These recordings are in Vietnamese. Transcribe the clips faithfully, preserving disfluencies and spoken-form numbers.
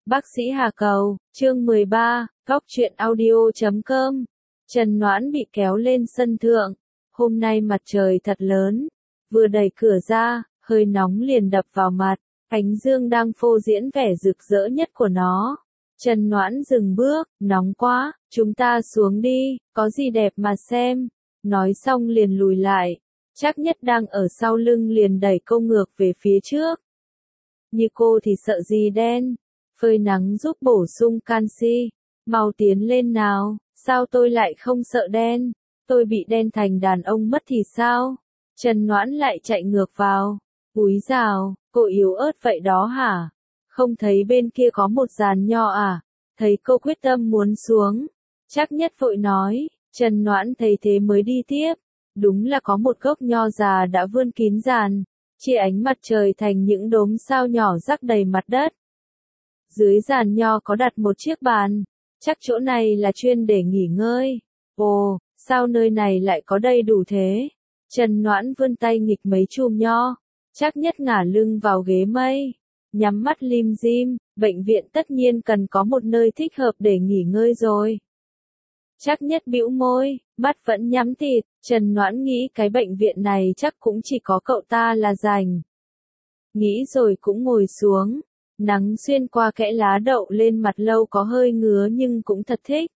Bác sĩ Hà Cầu, chương mười ba, góc truyện audio chấm com. Trần Noãn bị kéo lên sân thượng. Hôm nay mặt trời thật lớn. Vừa đẩy cửa ra, hơi nóng liền đập vào mặt. Ánh dương đang phô diễn vẻ rực rỡ nhất của nó. Trần Noãn dừng bước, nóng quá, chúng ta xuống đi, có gì đẹp mà xem. Nói xong liền lùi lại. Trác Nhất đang ở sau lưng liền đẩy cô ngược về phía trước. Như cô thì sợ gì đen. Phơi nắng giúp bổ sung canxi. Mau tiến lên nào, sao tôi lại không sợ đen? Tôi bị đen thành đàn ông mất thì sao? Trần Noãn lại chạy ngược vào. Úi dào, cô yếu ớt vậy đó hả? Không thấy bên kia có một giàn nho à? Thấy cô quyết tâm muốn xuống. Trác Nhất vội nói. Trần Noãn thấy thế mới đi tiếp. Đúng là có một gốc nho già đã vươn kín giàn, chia ánh mặt trời thành những đốm sao nhỏ rắc đầy mặt đất. Dưới giàn nho có đặt một chiếc bàn, chắc chỗ này là chuyên để nghỉ ngơi. Ồ, sao nơi này lại có đầy đủ thế? Trần Noãn vươn tay nghịch mấy chùm nho, Trác Nhất ngả lưng vào ghế mây, nhắm mắt lim dim, bệnh viện tất nhiên cần có một nơi thích hợp để nghỉ ngơi rồi. Trác Nhất bĩu môi, mắt vẫn nhắm tịt. Trần Noãn nghĩ cái bệnh viện này chắc cũng chỉ có cậu ta là rảnh. Nghĩ rồi cũng ngồi xuống. Nắng xuyên qua kẽ lá đậu lên mặt lâu có hơi ngứa nhưng cũng thật thích.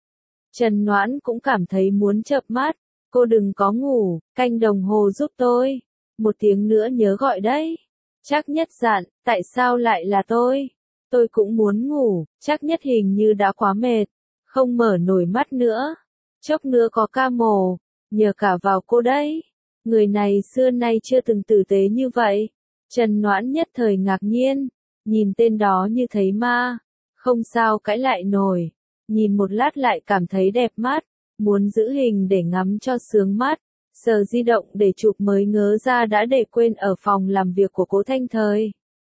Trần Noãn cũng cảm thấy muốn chợp mắt. Cô đừng có ngủ, canh đồng hồ giúp tôi. Một tiếng nữa nhớ gọi đấy. Trác Nhất dặn, tại sao lại là tôi? Tôi cũng muốn ngủ. Trác Nhất hình như đã quá mệt, không mở nổi mắt nữa. Chốc nữa có ca mổ, nhờ cả vào cô đấy. Người này xưa nay chưa từng tử tế như vậy. Trần Noãn nhất thời ngạc nhiên, nhìn tên đó như thấy ma. Không sao cãi lại nổi. Nhìn một lát lại cảm thấy đẹp mắt, muốn giữ hình để ngắm cho sướng mắt. Sờ di động để chụp mới ngớ ra đã để quên ở phòng làm việc của Cố Thanh Thời.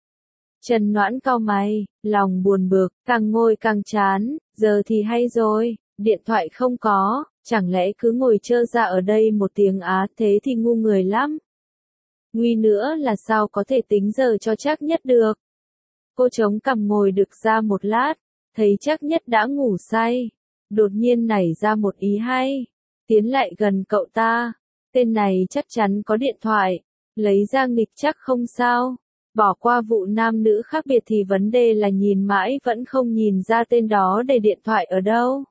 Trần Noãn cau mày, lòng buồn bực, càng ngồi càng chán. Giờ thì hay rồi, điện thoại không có, chẳng lẽ cứ ngồi trơ ra ở đây một tiếng á, thế thì ngu người lắm. Nguy nữa là sao có thể tính giờ cho Trác Nhất được. Cô chống cằm ngồi đực ra một lát, thấy Trác Nhất đã ngủ say, đột nhiên nảy ra một ý hay, tiến lại gần cậu ta. Tên này chắc chắn có điện thoại, lấy ra nghịch chắc không sao. Bỏ qua vụ nam nữ khác biệt thì vấn đề là nhìn mãi vẫn không nhìn ra tên đó để điện thoại ở đâu.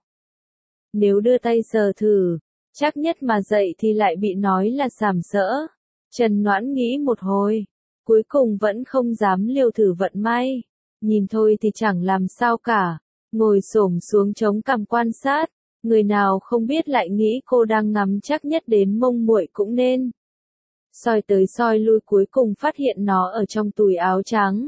Nếu đưa tay sờ thử, Trác Nhất mà dậy thì lại bị nói là sàm sỡ. Trần Noãn nghĩ một hồi, cuối cùng vẫn không dám liều thử vận may. Nhìn thôi thì chẳng làm sao cả, ngồi xổm xuống chống cằm quan sát. Người nào không biết lại nghĩ cô đang ngắm Trác Nhất đến mông muội cũng nên. Soi tới soi lui cuối cùng phát hiện nó ở trong túi áo trắng.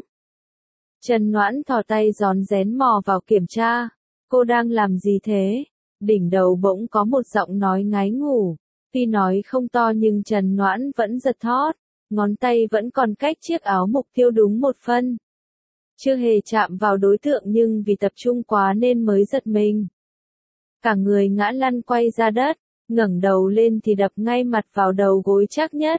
Trần Noãn thò tay rón rén mò vào kiểm tra. Cô đang làm gì thế? Đỉnh đầu bỗng có một giọng nói ngái ngủ. Tuy nói không to nhưng Trần Noãn vẫn giật thót. Ngón tay vẫn còn cách chiếc áo mục tiêu đúng một phân. Chưa hề chạm vào đối tượng nhưng vì tập trung quá nên mới giật mình. Cả người ngã lăn quay ra đất, ngẩng đầu lên thì đập ngay mặt vào đầu gối Trác Nhất.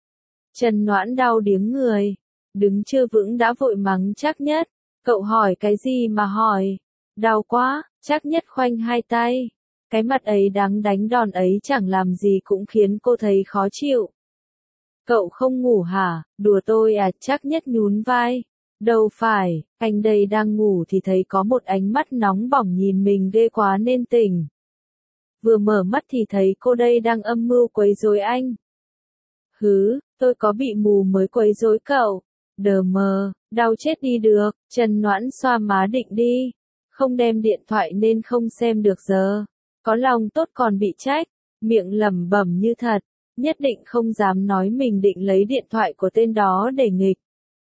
Trần Noãn đau điếng người, đứng chưa vững đã vội mắng Trác Nhất. Cậu hỏi cái gì mà hỏi? Đau quá. Trác Nhất khoanh hai tay. Cái mặt ấy đáng đánh đòn ấy chẳng làm gì cũng khiến cô thấy khó chịu. Cậu không ngủ hả? Đùa tôi à? Trác Nhất nhún vai. Đâu phải, anh đây đang ngủ thì thấy có một ánh mắt nóng bỏng nhìn mình ghê quá nên tỉnh. Vừa mở mắt thì thấy cô đây đang âm mưu quấy rối anh. Hứ, tôi có bị mù mới quấy rối cậu. Đờ mờ, đau chết đi được. Trần Noãn xoa má định đi. Không đem điện thoại nên không xem được giờ. Có lòng tốt còn bị trách. Miệng lẩm bẩm như thật. Nhất định không dám nói mình định lấy điện thoại của tên đó để nghịch.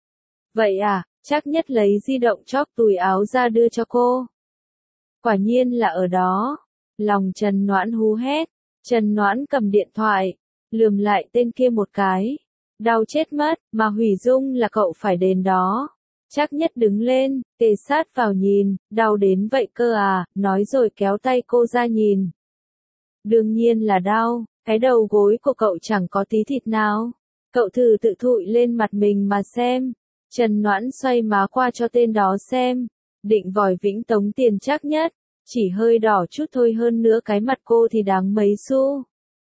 Vậy à, Trác Nhất lấy di động chóc túi áo ra đưa cho cô. Quả nhiên là ở đó. Lòng Trần Noãn hú hét. Trần Noãn cầm điện thoại, lườm lại tên kia một cái. Đau chết mất, mà hủy dung là cậu phải đến đó. Trác Nhất đứng lên, kề sát vào nhìn, đau đến vậy cơ à, nói rồi kéo tay cô ra nhìn. Đương nhiên là đau, cái đầu gối của cậu chẳng có tí thịt nào. Cậu thử tự thụi lên mặt mình mà xem. Trần Noãn xoay má qua cho tên đó xem. định vòi vĩnh tống tiền chắc nhất, chỉ hơi đỏ chút thôi, hơn nữa cái mặt cô thì đáng mấy xu.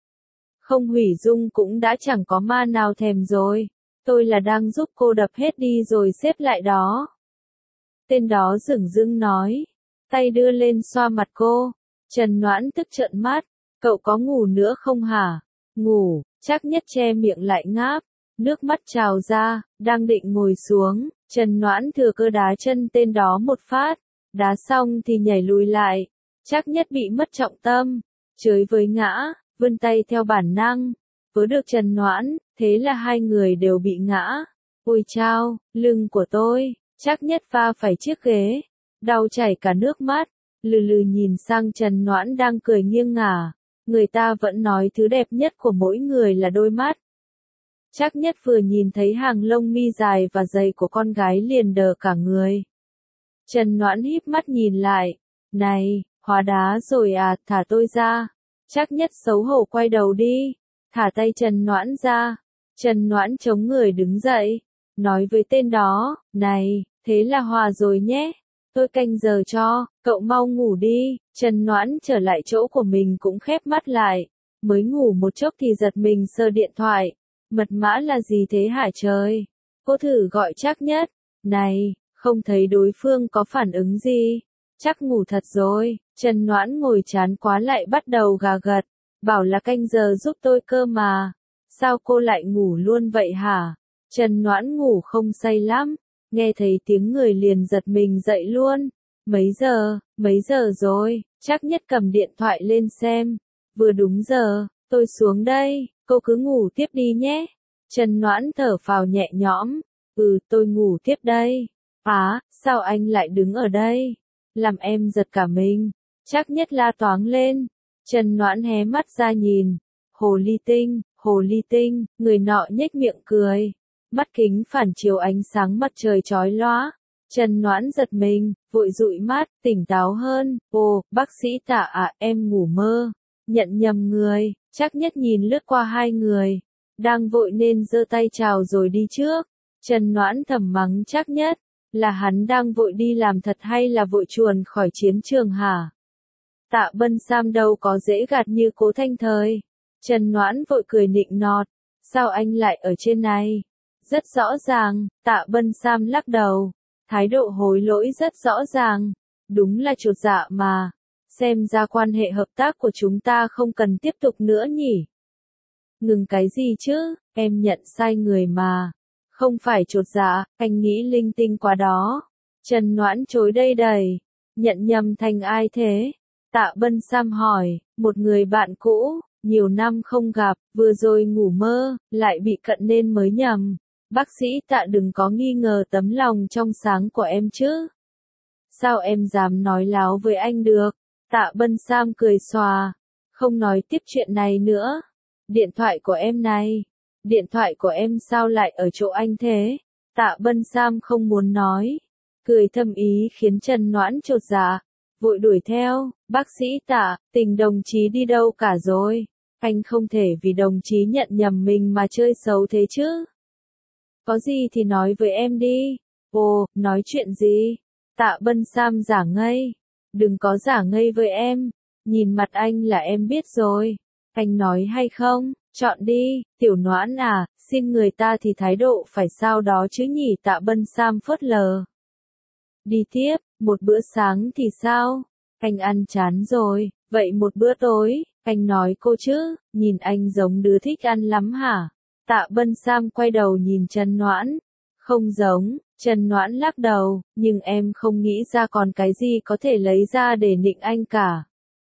Không hủy dung cũng đã chẳng có ma nào thèm rồi, tôi là đang giúp cô đập hết đi rồi xếp lại đó. Tên đó dửng dưng nói, tay đưa lên xoa mặt cô. Trần Noãn tức trợn mắt, cậu có ngủ nữa không hả? Ngủ, chắc nhất che miệng lại ngáp, nước mắt trào ra, đang định ngồi xuống, Trần Noãn thừa cơ đá chân tên đó một phát, đá xong thì nhảy lùi lại, chắc nhất bị mất trọng tâm, chới với ngã, vươn tay theo bản năng, vớ được Trần Noãn, thế là hai người đều bị ngã. Ôi chao, lưng của tôi, chắc nhất va phải chiếc ghế, đau chảy cả nước mắt, lừ lừ nhìn sang Trần Noãn đang cười nghiêng ngả, người ta vẫn nói thứ đẹp nhất của mỗi người là đôi mắt. Chắc nhất vừa nhìn thấy hàng lông mi dài và dày của con gái liền đờ cả người. Trần Noãn híp mắt nhìn lại, này, hóa đá rồi à, thả tôi ra. Chắc nhất xấu hổ quay đầu đi, thả tay Trần Noãn ra. Trần Noãn chống người đứng dậy, nói với tên đó, này, thế là hòa rồi nhé, tôi canh giờ cho, cậu mau ngủ đi. Trần Noãn trở lại chỗ của mình cũng khép mắt lại, mới ngủ một chốc thì giật mình sờ điện thoại, mật mã là gì thế hả trời? Cô thử gọi chắc nhất, này, không thấy đối phương có phản ứng gì, chắc ngủ thật rồi. Trần Noãn ngồi chán quá lại bắt đầu gà gật, bảo là canh giờ giúp tôi cơ mà, sao cô lại ngủ luôn vậy hả? Trần Noãn ngủ không say lắm, nghe thấy tiếng người liền giật mình dậy luôn. Mấy giờ, mấy giờ rồi? Chắc nhất cầm điện thoại lên xem, vừa đúng giờ, tôi xuống đây, cô cứ ngủ tiếp đi nhé. Trần Noãn thở phào nhẹ nhõm, ừ tôi ngủ tiếp đây. Á, sao anh lại đứng ở đây? Làm em giật cả mình. Chắc nhất la toáng lên. Trần Noãn hé mắt ra nhìn. Hồ ly tinh, hồ ly tinh, người nọ nhếch miệng cười. Mắt kính phản chiếu ánh sáng mặt trời chói lóa. Trần Noãn giật mình, vội dụi mắt, tỉnh táo hơn. Ồ, bác sĩ Tạ à, em ngủ mơ. Nhận nhầm người. Chắc nhất nhìn lướt qua hai người, đang vội nên giơ tay chào rồi đi trước. Trần Noãn thầm mắng chắc nhất, là hắn đang vội đi làm thật hay là vội chuồn khỏi chiến trường hả? Tạ Bân Sam đâu có dễ gạt như Cố Thanh Thời. Trần Noãn vội cười nịnh nọt, sao anh lại ở trên này? Rất rõ ràng, Tạ Bân Sam lắc đầu, thái độ hối lỗi rất rõ ràng, đúng là chột dạ mà. Xem ra quan hệ hợp tác của chúng ta không cần tiếp tục nữa nhỉ? Ngừng cái gì chứ, em nhận sai người mà. Không phải chột dạ, anh nghĩ linh tinh quá đó. Trần Noãn chối đây đầy. Nhận nhầm thành ai thế? Tạ Bân Sam hỏi, một người bạn cũ, nhiều năm không gặp, vừa rồi ngủ mơ, lại bị cận nên mới nhầm. Bác sĩ Tạ đừng có nghi ngờ tấm lòng trong sáng của em chứ. Sao em dám nói láo với anh được? Tạ Bân Sam cười xòa, không nói tiếp chuyện này nữa. Điện thoại của em này, điện thoại của em sao lại ở chỗ anh thế? Tạ Bân Sam không muốn nói, cười thâm ý khiến Trần Noãn chột dạ, vội đuổi theo. Bác sĩ Tạ, tình đồng chí đi đâu cả rồi? Anh không thể vì đồng chí nhận nhầm mình mà chơi xấu thế chứ. Có gì thì nói với em đi. Ồ, nói chuyện gì? Tạ Bân Sam giả ngây. Đừng có giả ngây với em, nhìn mặt anh là em biết rồi. Anh nói hay không, chọn đi, Tiểu Noãn à, xin người ta thì thái độ phải sao đó chứ nhỉ? Tạ Bân Sam phớt lờ. Đi tiếp, một bữa sáng thì sao? Anh ăn chán rồi, vậy một bữa tối, anh nói cô chứ, nhìn anh giống đứa thích ăn lắm hả? Tạ Bân Sam quay đầu nhìn Trần Noãn. Không giống. Trần Noãn lắc đầu, nhưng em không nghĩ ra còn cái gì có thể lấy ra để nịnh anh cả.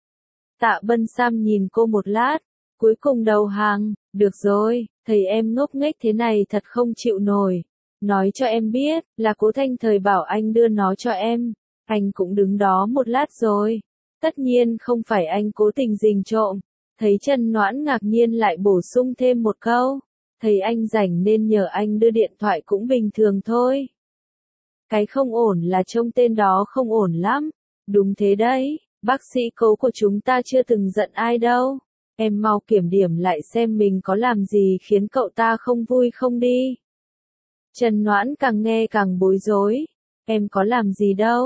Tạ Bân Sam nhìn cô một lát, cuối cùng đầu hàng, được rồi, thầy em ngốc nghếch thế này thật không chịu nổi. Nói cho em biết, là Cố Thanh Thời bảo anh đưa nó cho em, anh cũng đứng đó một lát rồi. Tất nhiên không phải anh cố tình rình trộm. Thấy Trần Noãn ngạc nhiên lại bổ sung thêm một câu, thấy anh rảnh nên nhờ anh đưa điện thoại cũng bình thường thôi. Cái không ổn là trông tên đó không ổn lắm. Đúng thế đấy, bác sĩ Cố của chúng ta chưa từng giận ai đâu. Em mau kiểm điểm lại xem mình có làm gì khiến cậu ta không vui không đi. Trần Noãn càng nghe càng bối rối. Em có làm gì đâu.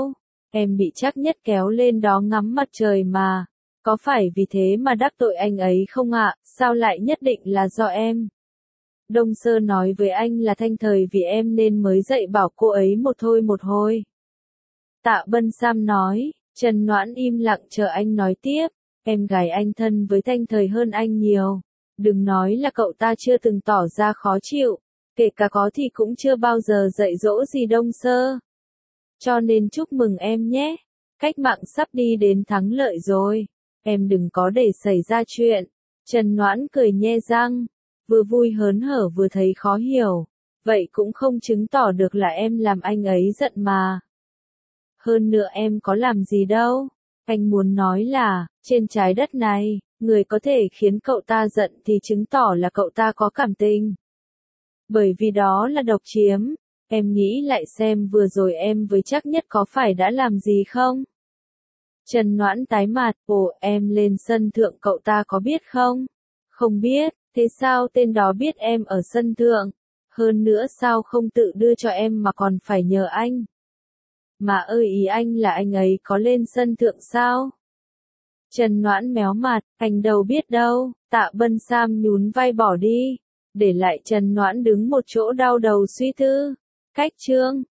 Em bị Trác Nhất kéo lên đó ngắm mặt trời mà. Có phải vì thế mà đắc tội anh ấy không ạ? Sao lại nhất định là do em? Đông Sơ nói với anh là Thanh Thời vì em nên mới dạy bảo cô ấy một thôi một hồi. Tạ Bân Sam nói, Trần Noãn im lặng chờ anh nói tiếp. Em gái anh thân với Thanh Thời hơn anh nhiều. Đừng nói là cậu ta chưa từng tỏ ra khó chịu. Kể cả có thì cũng chưa bao giờ dạy dỗ gì Đông Sơ. Cho nên chúc mừng em nhé. Cách mạng sắp đi đến thắng lợi rồi. Em đừng có để xảy ra chuyện. Trần Noãn cười nhe răng. Vừa vui hớn hở vừa thấy khó hiểu. Vậy cũng không chứng tỏ được là em làm anh ấy giận mà. Hơn nữa em có làm gì đâu. Anh muốn nói là, trên trái đất này, người có thể khiến cậu ta giận thì chứng tỏ là cậu ta có cảm tình. Bởi vì đó là độc chiếm. Em nghĩ lại xem vừa rồi em với Trác Nhất có phải đã làm gì không? Trần Noãn tái mặt, ồ em lên sân thượng cậu ta có biết không? Không biết, thế sao tên đó biết em ở sân thượng? Hơn nữa sao không tự đưa cho em mà còn phải nhờ anh? Mà ơi ý anh là anh ấy có lên sân thượng sao? Trần Noãn méo mặt, anh đâu biết đâu, Tạ Bân Sam nhún vai bỏ đi, để lại Trần Noãn đứng một chỗ đau đầu suy tư. Cách chương